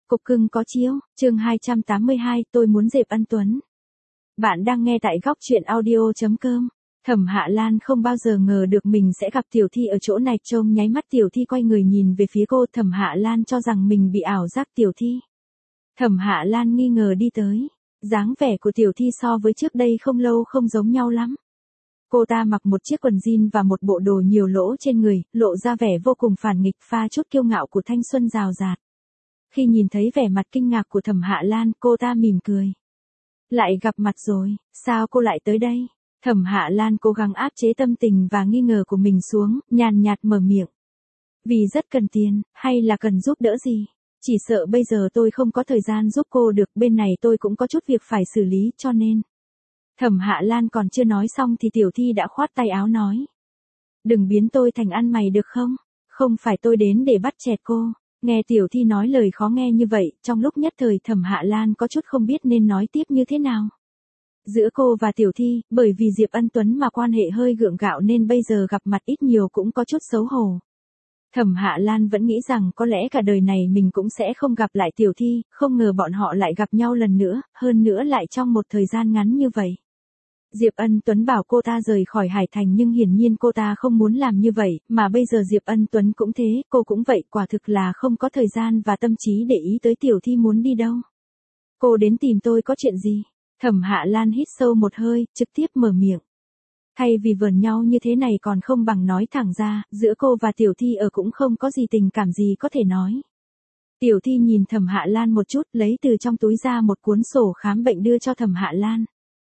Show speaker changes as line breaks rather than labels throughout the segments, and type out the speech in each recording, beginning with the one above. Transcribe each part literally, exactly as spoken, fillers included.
Cục cưng có chiếu, chương hai trăm tám mươi hai, tôi muốn Diệp Ân Tuấn. Bạn đang nghe tại góc truyện audio chấm com. Thẩm Hạ Lan không bao giờ ngờ được mình sẽ gặp Tiểu Thi ở chỗ này, trông nháy mắt Tiểu Thi quay người nhìn về phía cô, Thẩm Hạ Lan cho rằng mình bị ảo giác. Tiểu Thi. Thẩm Hạ Lan nghi ngờ đi tới. Dáng vẻ của Tiểu Thi so với trước đây không lâu không giống nhau lắm. Cô ta mặc một chiếc quần jean và một bộ đồ nhiều lỗ trên người, lộ ra vẻ vô cùng phản nghịch, pha chút kiêu ngạo của thanh xuân rào rạt. Khi nhìn thấy vẻ mặt kinh ngạc của Thẩm Hạ Lan, cô ta mỉm cười. Lại gặp mặt rồi, sao cô lại tới đây? Thẩm Hạ Lan cố gắng áp chế tâm tình và nghi ngờ của mình xuống, nhàn nhạt mở miệng. Vì rất cần tiền, hay là cần giúp đỡ gì? Chỉ sợ bây giờ tôi không có thời gian giúp cô được, bên này tôi cũng có chút việc phải xử lý, cho nên. Thẩm Hạ Lan còn chưa nói xong thì Tiểu Thi đã khoát tay áo nói. Đừng biến tôi thành ăn mày được không? Không phải tôi đến để bắt chẹt cô. Nghe Tiểu Thi nói lời khó nghe như vậy, trong lúc nhất thời Thẩm Hạ Lan có chút không biết nên nói tiếp như thế nào. Giữa cô và Tiểu Thi, bởi vì Diệp Ân Tuấn mà quan hệ hơi gượng gạo nên bây giờ gặp mặt ít nhiều cũng có chút xấu hổ. Thẩm Hạ Lan vẫn nghĩ rằng có lẽ cả đời này mình cũng sẽ không gặp lại Tiểu Thi, không ngờ bọn họ lại gặp nhau lần nữa, hơn nữa lại trong một thời gian ngắn như vậy. Diệp Ân Tuấn bảo cô ta rời khỏi Hải Thành nhưng hiển nhiên cô ta không muốn làm như vậy, mà bây giờ Diệp Ân Tuấn cũng thế, cô cũng vậy, quả thực là không có thời gian và tâm trí để ý tới Tiểu Thi muốn đi đâu. Cô đến tìm tôi có chuyện gì? Thẩm Hạ Lan hít sâu một hơi, trực tiếp mở miệng. Thay vì vờn nhau như thế này còn không bằng nói thẳng ra, giữa cô và Tiểu Thi ở cũng không có gì tình cảm gì có thể nói. Tiểu Thi nhìn Thẩm Hạ Lan một chút, lấy từ trong túi ra một cuốn sổ khám bệnh đưa cho Thẩm Hạ Lan.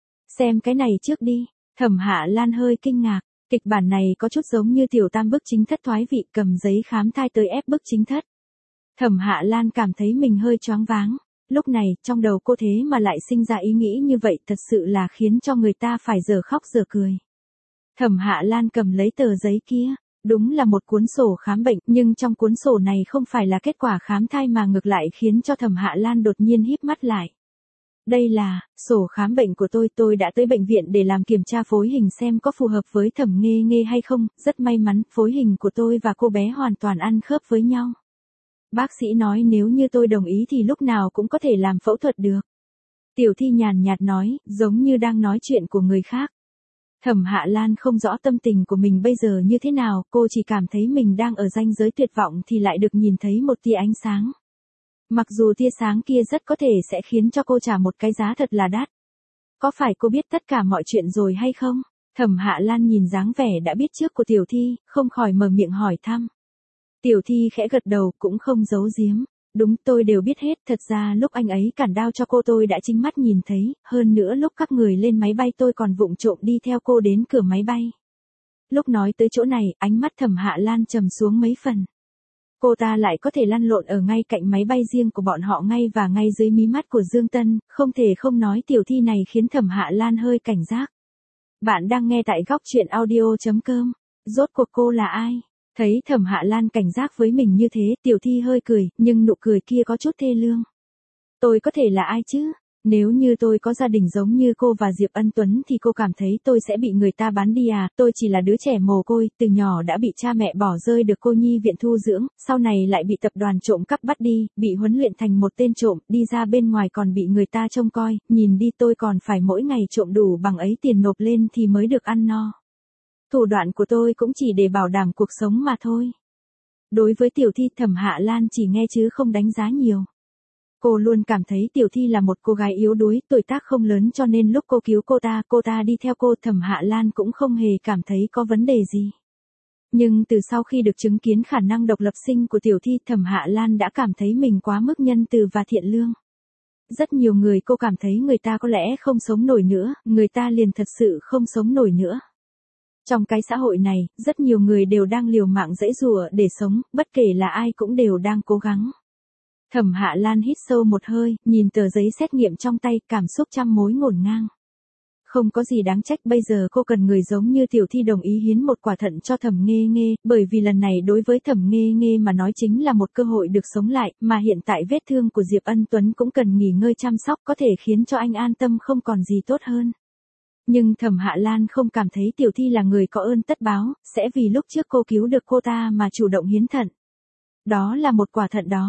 Xem cái này trước đi. Thẩm Hạ Lan hơi kinh ngạc, kịch bản này có chút giống như Tiểu Tam bức chính thất thoái vị, cầm giấy khám thai tới ép bức chính thất. Thẩm Hạ Lan cảm thấy mình hơi choáng váng. Lúc này, trong đầu cô thế mà lại sinh ra ý nghĩ như vậy, thật sự là khiến cho người ta phải dở khóc dở cười. Thẩm Hạ Lan cầm lấy tờ giấy kia, đúng là một cuốn sổ khám bệnh, nhưng trong cuốn sổ này không phải là kết quả khám thai mà ngược lại khiến cho Thẩm Hạ Lan đột nhiên híp mắt lại. Đây là sổ khám bệnh của tôi, tôi đã tới bệnh viện để làm kiểm tra phối hình xem có phù hợp với Thẩm Nghê Nghê hay không, rất may mắn, phối hình của tôi và cô bé hoàn toàn ăn khớp với nhau. Bác sĩ nói nếu như tôi đồng ý thì lúc nào cũng có thể làm phẫu thuật được. Tiểu Thi nhàn nhạt nói, giống như đang nói chuyện của người khác. Thẩm Hạ Lan không rõ tâm tình của mình bây giờ như thế nào, cô chỉ cảm thấy mình đang ở ranh giới tuyệt vọng thì lại được nhìn thấy một tia ánh sáng. Mặc dù tia sáng kia rất có thể sẽ khiến cho cô trả một cái giá thật là đắt. Có phải cô biết tất cả mọi chuyện rồi hay không? Thẩm Hạ Lan nhìn dáng vẻ đã biết trước của Tiểu Thi, không khỏi mở miệng hỏi thăm. Tiểu Thi khẽ gật đầu, cũng không giấu giếm. Đúng, tôi đều biết hết, thật ra lúc anh ấy cản đao cho cô tôi đã chính mắt nhìn thấy, hơn nữa lúc các người lên máy bay tôi còn vụng trộm đi theo cô đến cửa máy bay. Lúc nói tới chỗ này, ánh mắt Thẩm Hạ Lan trầm xuống mấy phần. Cô ta lại có thể lăn lộn ở ngay cạnh máy bay riêng của bọn họ ngay và ngay dưới mí mắt của Dương Tân, không thể không nói Tiểu Thi này khiến Thẩm Hạ Lan hơi cảnh giác. Bạn đang nghe tại góc truyện audio chấm com. Rốt cuộc cô là ai? Thấy Thẩm Hạ Lan cảnh giác với mình như thế, Tiểu Thi hơi cười, nhưng nụ cười kia có chút thê lương. Tôi có thể là ai chứ? Nếu như tôi có gia đình giống như cô và Diệp Ân Tuấn thì cô cảm thấy tôi sẽ bị người ta bán đi à? Tôi chỉ là đứa trẻ mồ côi, từ nhỏ đã bị cha mẹ bỏ rơi được cô nhi viện thu dưỡng, sau này lại bị tập đoàn trộm cắp bắt đi, bị huấn luyện thành một tên trộm, đi ra bên ngoài còn bị người ta trông coi, nhìn đi tôi còn phải mỗi ngày trộm đủ bằng ấy tiền nộp lên thì mới được ăn no. Thủ đoạn của tôi cũng chỉ để bảo đảm cuộc sống mà thôi. Đối với Tiểu Thi, Thẩm Hạ Lan chỉ nghe chứ không đánh giá nhiều. Cô luôn cảm thấy Tiểu Thi là một cô gái yếu đuối, tuổi tác không lớn cho nên lúc cô cứu cô ta, cô ta đi theo cô, Thẩm Hạ Lan cũng không hề cảm thấy có vấn đề gì. Nhưng từ sau khi được chứng kiến khả năng độc lập sinh của Tiểu Thi, Thẩm Hạ Lan đã cảm thấy mình quá mức nhân từ và thiện lương. Rất nhiều người cô cảm thấy người ta có lẽ không sống nổi nữa, người ta liền thật sự không sống nổi nữa. Trong cái xã hội này, rất nhiều người đều đang liều mạng giãy giụa để sống, bất kể là ai cũng đều đang cố gắng. Thẩm Hạ Lan hít sâu một hơi, nhìn tờ giấy xét nghiệm trong tay, cảm xúc trăm mối ngổn ngang. Không có gì đáng trách, bây giờ cô cần người giống như Tiểu Thi đồng ý hiến một quả thận cho Thẩm Nghê Nghê, bởi vì lần này đối với Thẩm Nghê Nghê mà nói chính là một cơ hội được sống lại, mà hiện tại vết thương của Diệp Ân Tuấn cũng cần nghỉ ngơi chăm sóc, có thể khiến cho anh an tâm không còn gì tốt hơn. Nhưng Thẩm Hạ Lan không cảm thấy Tiểu Thi là người có ơn tất báo, sẽ vì lúc trước cô cứu được cô ta mà chủ động hiến thận. Đó là một quả thận đó.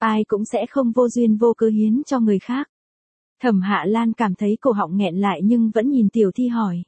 ai cũng sẽ không vô duyên vô cớ hiến cho người khác. Thẩm Hạ Lan cảm thấy cổ họng nghẹn lại nhưng vẫn nhìn Tiểu Thi hỏi.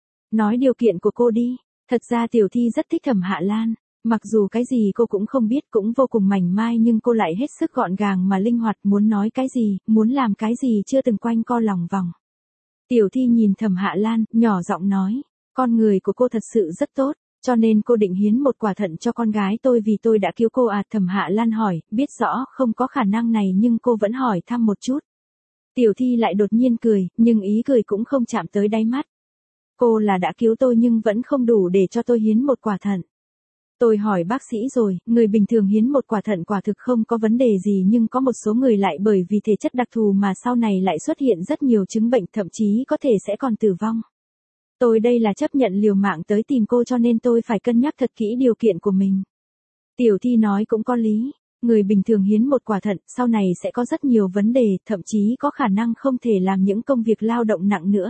Nói điều kiện của cô đi. Thật ra Tiểu Thi rất thích Thẩm Hạ Lan. Mặc dù cái gì cô cũng không biết, cũng vô cùng mảnh mai, nhưng cô lại hết sức gọn gàng mà linh hoạt, muốn nói cái gì, muốn làm cái gì chưa từng quanh co lòng vòng. Tiểu Thi nhìn Thẩm Hạ Lan, nhỏ giọng nói, con người của cô thật sự rất tốt, cho nên cô định hiến một quả thận cho con gái tôi vì tôi đã cứu cô à. Thẩm Hạ Lan hỏi, biết rõ không có khả năng này nhưng cô vẫn hỏi thăm một chút. Tiểu Thi lại đột nhiên cười, nhưng ý cười cũng không chạm tới đáy mắt. Cô là đã cứu tôi nhưng vẫn không đủ để cho tôi hiến một quả thận. Tôi hỏi bác sĩ rồi, người bình thường hiến một quả thận quả thực không có vấn đề gì, nhưng có một số người lại bởi vì thể chất đặc thù mà sau này lại xuất hiện rất nhiều chứng bệnh, thậm chí có thể sẽ còn tử vong. Tôi đây là chấp nhận liều mạng tới tìm cô cho nên tôi phải cân nhắc thật kỹ điều kiện của mình. Tiểu Thi nói cũng có lý, người bình thường hiến một quả thận sau này sẽ có rất nhiều vấn đề, thậm chí có khả năng không thể làm những công việc lao động nặng nữa.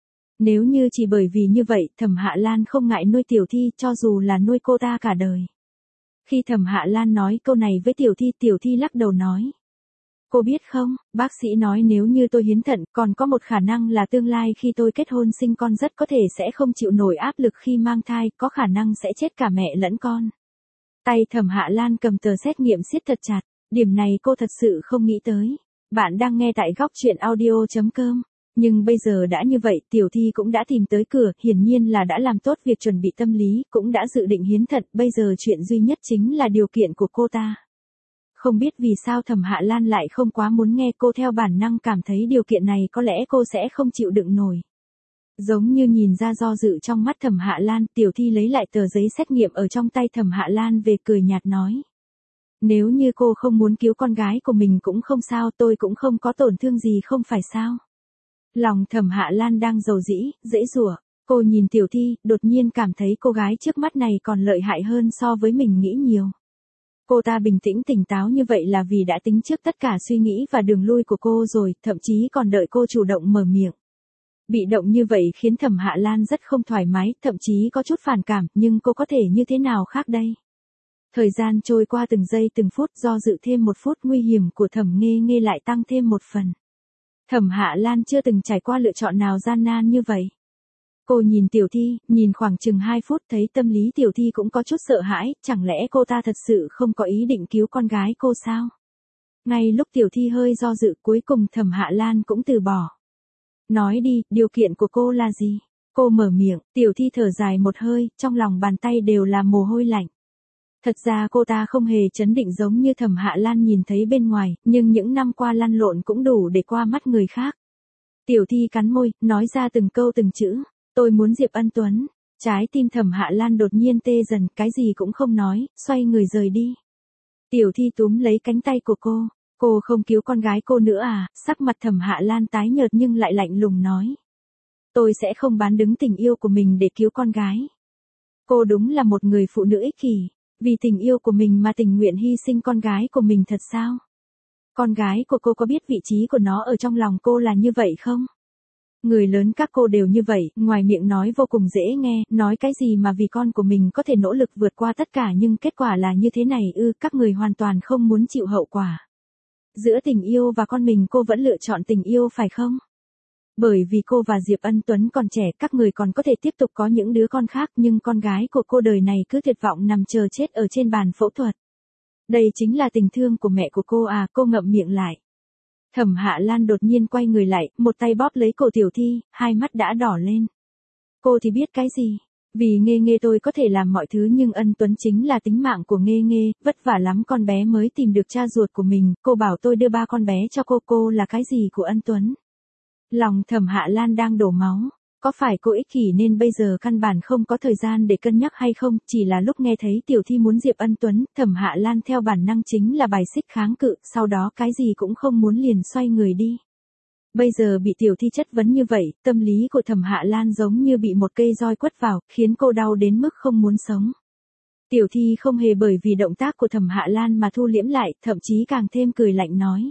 Nếu như chỉ bởi vì như vậy, Thẩm Hạ Lan không ngại nuôi Tiểu Thi, cho dù là nuôi cô ta cả đời. Khi Thẩm Hạ Lan nói câu này với Tiểu Thi, Tiểu Thi lắc đầu nói. Cô biết không, bác sĩ nói nếu như tôi hiến thận, còn có một khả năng là tương lai khi tôi kết hôn sinh con rất có thể sẽ không chịu nổi áp lực khi mang thai, có khả năng sẽ chết cả mẹ lẫn con. Tay Thẩm Hạ Lan cầm tờ xét nghiệm siết thật chặt, điểm này cô thật sự không nghĩ tới. Bạn đang nghe tại góc truyện audio chấm com. Nhưng bây giờ đã như vậy, Tiểu Thi cũng đã tìm tới cửa, hiển nhiên là đã làm tốt việc chuẩn bị tâm lý, cũng đã dự định hiến thận, bây giờ chuyện duy nhất chính là điều kiện của cô ta. Không biết vì sao Thẩm Hạ Lan lại không quá muốn nghe, cô theo bản năng cảm thấy điều kiện này có lẽ cô sẽ không chịu đựng nổi. Giống như nhìn ra do dự trong mắt Thẩm Hạ Lan, Tiểu Thi lấy lại tờ giấy xét nghiệm ở trong tay Thẩm Hạ Lan về, cười nhạt nói. Nếu như cô không muốn cứu con gái của mình cũng không sao, tôi cũng không có tổn thương gì không phải sao. Lòng Thẩm Hạ Lan đang dầu dĩ, dễ dùa. Cô nhìn Tiểu Thi, đột nhiên cảm thấy cô gái trước mắt này còn lợi hại hơn so với mình nghĩ nhiều. Cô ta bình tĩnh tỉnh táo như vậy là vì đã tính trước tất cả suy nghĩ và đường lui của cô rồi, thậm chí còn đợi cô chủ động mở miệng. Bị động như vậy khiến Thẩm Hạ Lan rất không thoải mái, thậm chí có chút phản cảm, nhưng cô có thể như thế nào khác đây? Thời gian trôi qua từng giây từng phút, do dự thêm một phút, nguy hiểm của Thẩm Nghê Nghê lại tăng thêm một phần. Thẩm Hạ Lan chưa từng trải qua lựa chọn nào gian nan như vậy. Cô nhìn Tiểu Thi, nhìn khoảng chừng hai phút, thấy tâm lý Tiểu Thi cũng có chút sợ hãi, chẳng lẽ cô ta thật sự không có ý định cứu con gái cô sao? Ngay lúc Tiểu Thi hơi do dự, cuối cùng Thẩm Hạ Lan cũng từ bỏ. Nói đi, điều kiện của cô là gì? Cô mở miệng, Tiểu Thi thở dài một hơi, trong lòng bàn tay đều là mồ hôi lạnh. Thật ra cô ta không hề chấn định giống như Thẩm Hạ Lan nhìn thấy bên ngoài, nhưng những năm qua lăn lộn cũng đủ để qua mắt người khác. Tiểu Thi cắn môi, nói ra từng câu từng chữ, tôi muốn Diệp Ân Tuấn. Trái tim Thẩm Hạ Lan đột nhiên tê dần, cái gì cũng không nói, xoay người rời đi. Tiểu Thi túm lấy cánh tay của cô, cô không cứu con gái cô nữa à? Sắc mặt Thẩm Hạ Lan tái nhợt nhưng lại lạnh lùng nói. Tôi sẽ không bán đứng tình yêu của mình để cứu con gái. Cô đúng là một người phụ nữ ích kỷ. Vì tình yêu của mình mà tình nguyện hy sinh con gái của mình thật sao? Con gái của cô có biết vị trí của nó ở trong lòng cô là như vậy không? Người lớn các cô đều như vậy, ngoài miệng nói vô cùng dễ nghe, nói cái gì mà vì con của mình có thể nỗ lực vượt qua tất cả nhưng kết quả là như thế này ư, các người hoàn toàn không muốn chịu hậu quả. Giữa tình yêu và con mình cô vẫn lựa chọn tình yêu phải không? Bởi vì cô và Diệp Ân Tuấn còn trẻ, các người còn có thể tiếp tục có những đứa con khác, nhưng con gái của cô đời này cứ tuyệt vọng nằm chờ chết ở trên bàn phẫu thuật. Đây chính là tình thương của mẹ của cô à? Cô ngậm miệng lại. Thẩm Hạ Lan đột nhiên quay người lại, một tay bóp lấy cổ Tiểu Thi, hai mắt đã đỏ lên. Cô thì biết cái gì? Vì Nghê Nghê tôi có thể làm mọi thứ nhưng Ân Tuấn chính là tính mạng của Nghê Nghê, vất vả lắm con bé mới tìm được cha ruột của mình, cô bảo tôi đưa ba con bé cho cô, cô là cái gì của Ân Tuấn? Lòng Thẩm Hạ Lan đang đổ máu, có phải cô ích kỷ nên bây giờ căn bản không có thời gian để cân nhắc hay không, chỉ là lúc nghe thấy Tiểu Thi muốn Diệp Ân Tuấn, Thẩm Hạ Lan theo bản năng chính là bài xích kháng cự, sau đó cái gì cũng không muốn liền xoay người đi. Bây giờ bị Tiểu Thi chất vấn như vậy, tâm lý của Thẩm Hạ Lan giống như bị một cây roi quất vào, khiến cô đau đến mức không muốn sống. Tiểu Thi không hề bởi vì động tác của Thẩm Hạ Lan mà thu liễm lại, thậm chí càng thêm cười lạnh nói.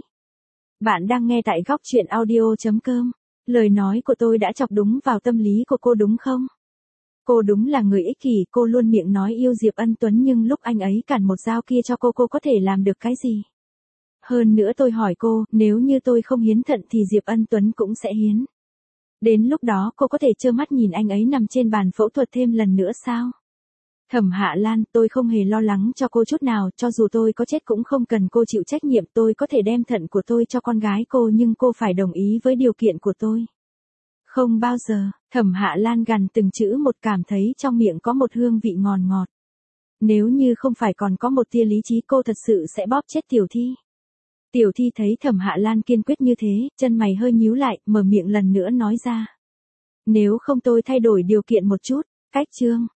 Bạn đang nghe tại góc truyện audio chấm com. Lời nói của tôi đã chọc đúng vào tâm lý của cô đúng không? Cô đúng là người ích kỷ, cô luôn miệng nói yêu Diệp Ân Tuấn nhưng lúc anh ấy cản một dao kia cho cô cô có thể làm được cái gì? Hơn nữa tôi hỏi cô, nếu như tôi không hiến thận thì Diệp Ân Tuấn cũng sẽ hiến. Đến lúc đó cô có thể trơ mắt nhìn anh ấy nằm trên bàn phẫu thuật thêm lần nữa sao? Thẩm Hạ Lan, tôi không hề lo lắng cho cô chút nào, cho dù tôi có chết cũng không cần cô chịu trách nhiệm, tôi có thể đem thận của tôi cho con gái cô nhưng cô phải đồng ý với điều kiện của tôi. Không bao giờ, Thẩm Hạ Lan gằn từng chữ một, cảm thấy trong miệng có một hương vị ngọt ngọt. Nếu như không phải còn có một tia lý trí cô thật sự sẽ bóp chết Tiểu Thi. Tiểu Thi thấy Thẩm Hạ Lan kiên quyết như thế, chân mày hơi nhíu lại, mở miệng lần nữa nói ra. Nếu không tôi thay đổi điều kiện một chút, cách chương.